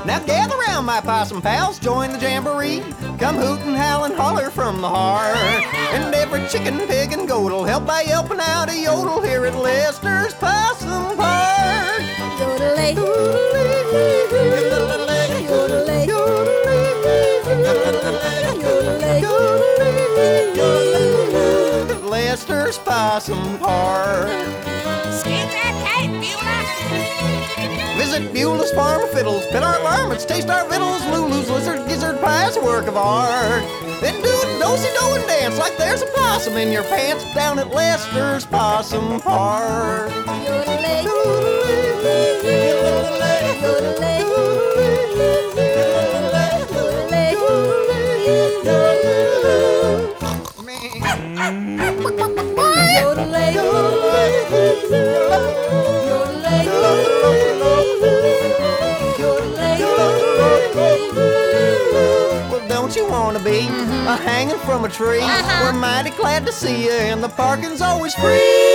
Now gather round, my possum pals, join the jamboree. Come hoot and howl and holler from the heart. And every chicken, pig, and goat'll help by yelping out a yodel here at Lester's Possum Park. Yodelay, yodelay, yodelay, At Lester's Possum Park. Skip that tape, Beulah. Visit Beulah's Farm of Fiddles, pet our varmints, taste our victuals, Lulu's lizard gizzard pie's a work of art. Then do a do-si-do and dance like there's a possum in your pants down at Lester's Possum Park. yodelay, yodelay, yodelay, Well, don't you want to be a hanging from a tree? We're mighty glad to see you, and the parking's always free.